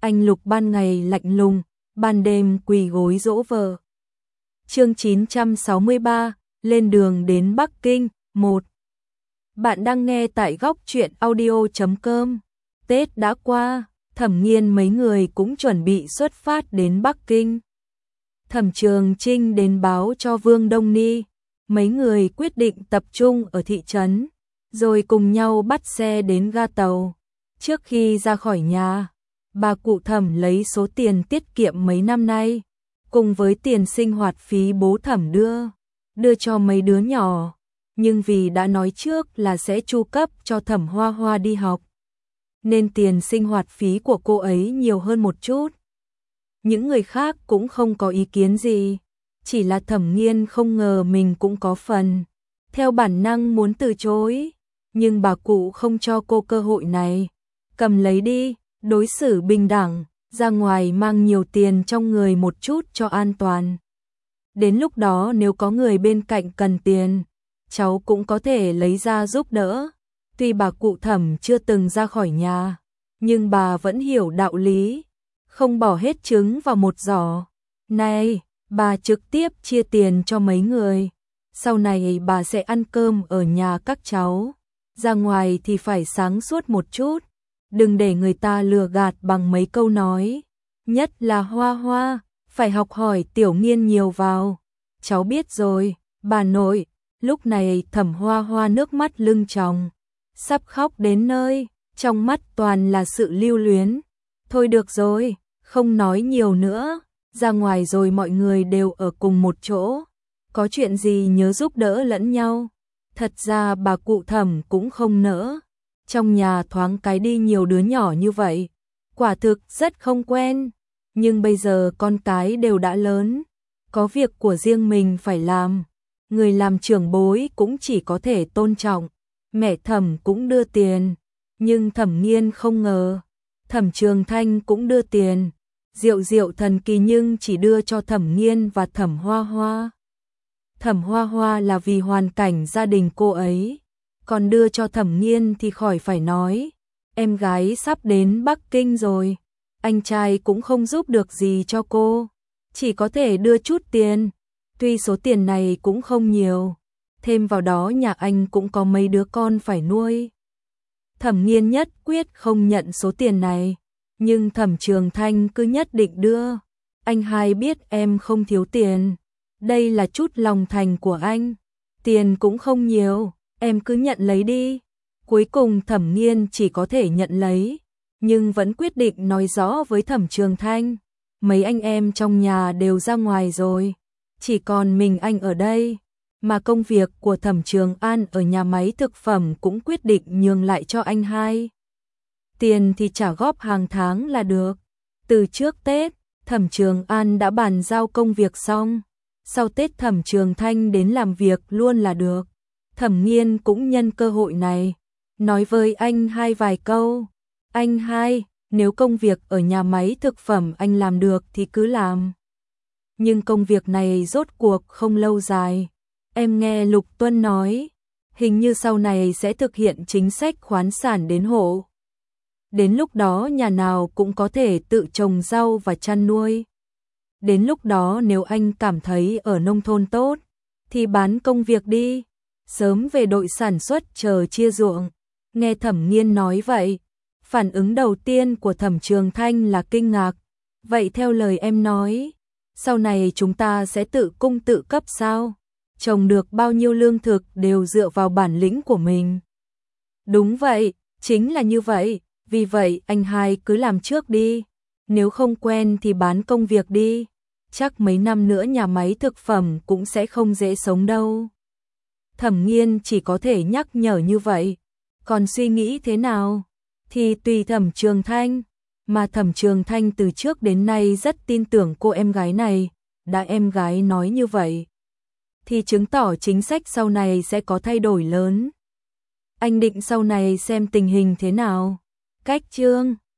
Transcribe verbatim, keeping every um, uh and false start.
Anh Lục ban ngày lạnh lùng, ban đêm quỳ gối dỗ vợ. Chương chín trăm sáu mươi ba, lên đường đến Bắc Kinh, một. Bạn đang nghe tại góc truyện audio chấm com. Tết đã qua, Thẩm Nghiên mấy người cũng chuẩn bị xuất phát đến Bắc Kinh. Thẩm Trường Trinh đến báo cho Vương Đông Ni, mấy người quyết định tập trung ở thị trấn, rồi cùng nhau bắt xe đến ga tàu. Trước khi ra khỏi nhà, bà cụ Thẩm lấy số tiền tiết kiệm mấy năm nay, cùng với tiền sinh hoạt phí bố Thẩm đưa, đưa cho mấy đứa nhỏ, nhưng vì đã nói trước là sẽ chu cấp cho Thẩm Hoa Hoa đi học, nên tiền sinh hoạt phí của cô ấy nhiều hơn một chút. Những người khác cũng không có ý kiến gì, chỉ là Thẩm Nghiên không ngờ mình cũng có phần, theo bản năng muốn từ chối, nhưng bà cụ không cho cô cơ hội này. Cầm lấy đi, đối xử bình đẳng, ra ngoài mang nhiều tiền trong người một chút cho an toàn. Đến lúc đó nếu có người bên cạnh cần tiền, cháu cũng có thể lấy ra giúp đỡ. Tuy bà cụ Thẩm chưa từng ra khỏi nhà, nhưng bà vẫn hiểu đạo lý, không bỏ hết trứng vào một giỏ. Này, bà trực tiếp chia tiền cho mấy người, sau này bà sẽ ăn cơm ở nhà các cháu, ra ngoài thì phải sáng suốt một chút, đừng để người ta lừa gạt bằng mấy câu nói, nhất là Hoa Hoa, phải học hỏi Tiểu Nghiên nhiều vào. Cháu biết rồi, bà nội. Lúc này Thẩm Hoa Hoa nước mắt lưng tròng, sắp khóc đến nơi, trong mắt toàn là sự lưu luyến. Thôi được rồi, không nói nhiều nữa, ra ngoài rồi mọi người đều ở cùng một chỗ, có chuyện gì nhớ giúp đỡ lẫn nhau. Thật ra bà cụ Thẩm cũng không nỡ, trong nhà thoáng cái đi nhiều đứa nhỏ như vậy, quả thực rất không quen, nhưng bây giờ con cái đều đã lớn, có việc của riêng mình phải làm, người làm trưởng bối cũng chỉ có thể tôn trọng. Mẹ Thẩm cũng đưa tiền, nhưng Thẩm Nghiên không ngờ, Thẩm Trường Thanh cũng đưa tiền, Diệu Diệu thần kỳ nhưng chỉ đưa cho Thẩm Nghiên và Thẩm Hoa Hoa. Thẩm Hoa Hoa là vì hoàn cảnh gia đình cô ấy, còn đưa cho Thẩm Nghiên thì khỏi phải nói, em gái sắp đến Bắc Kinh rồi, anh trai cũng không giúp được gì cho cô, chỉ có thể đưa chút tiền, tuy số tiền này cũng không nhiều, thêm vào đó nhà anh cũng có mấy đứa con phải nuôi. Thẩm Nghiên nhất quyết không nhận số tiền này, nhưng Thẩm Trường Thanh cứ nhất định đưa. Anh hai biết em không thiếu tiền, đây là chút lòng thành của anh, tiền cũng không nhiều, em cứ nhận lấy đi. Cuối cùng Thẩm Nghiên chỉ có thể nhận lấy, nhưng vẫn quyết định nói rõ với Thẩm Trường Thanh, mấy anh em trong nhà đều ra ngoài rồi, chỉ còn mình anh ở đây, mà công việc của Thẩm Trường An ở nhà máy thực phẩm cũng quyết định nhường lại cho anh hai. Tiền thì trả góp hàng tháng là được. Từ trước Tết, Thẩm Trường An đã bàn giao công việc xong, sau Tết Thẩm Trường Thanh đến làm việc luôn là được. Thẩm Nghiên cũng nhân cơ hội này, nói với anh hai vài câu. Anh hai, nếu công việc ở nhà máy thực phẩm anh làm được thì cứ làm. Nhưng công việc này rốt cuộc không lâu dài. Em nghe Lục Tuân nói, hình như sau này sẽ thực hiện chính sách khoán sản đến hộ. Đến lúc đó nhà nào cũng có thể tự trồng rau và chăn nuôi. Đến lúc đó nếu anh cảm thấy ở nông thôn tốt, thì bán công việc đi, sớm về đội sản xuất chờ chia ruộng. Nghe Thẩm Nghiên nói vậy, phản ứng đầu tiên của Thẩm Trường Thanh là kinh ngạc. Vậy theo lời em nói, sau này chúng ta sẽ tự cung tự cấp sao? Trồng được bao nhiêu lương thực đều dựa vào bản lĩnh của mình. Đúng vậy, chính là như vậy, vì vậy anh hai cứ làm trước đi, nếu không quen thì bán công việc đi, chắc mấy năm nữa nhà máy thực phẩm cũng sẽ không dễ sống đâu. Thẩm Nghiên chỉ có thể nhắc nhở như vậy, còn suy nghĩ thế nào thì tùy Thẩm Trường Thanh, mà Thẩm Trường Thanh từ trước đến nay rất tin tưởng cô em gái này, đã em gái nói như vậy thì chứng tỏ chính sách sau này sẽ có thay đổi lớn. Anh định sau này xem tình hình thế nào. Cách chương